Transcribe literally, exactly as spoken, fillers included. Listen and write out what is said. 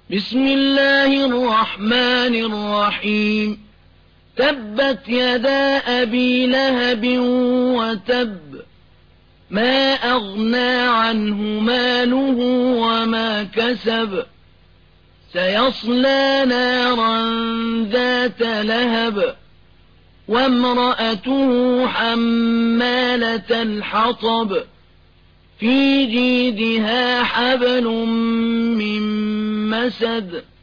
بسم الله الرحمن الرحيم تبت يدا أبي لهب وتب ما أغنى عنه ماله وما كسب سيصلى نارا ذات لهب وامرأته حمالة الحطب في جيدها حبل من مسد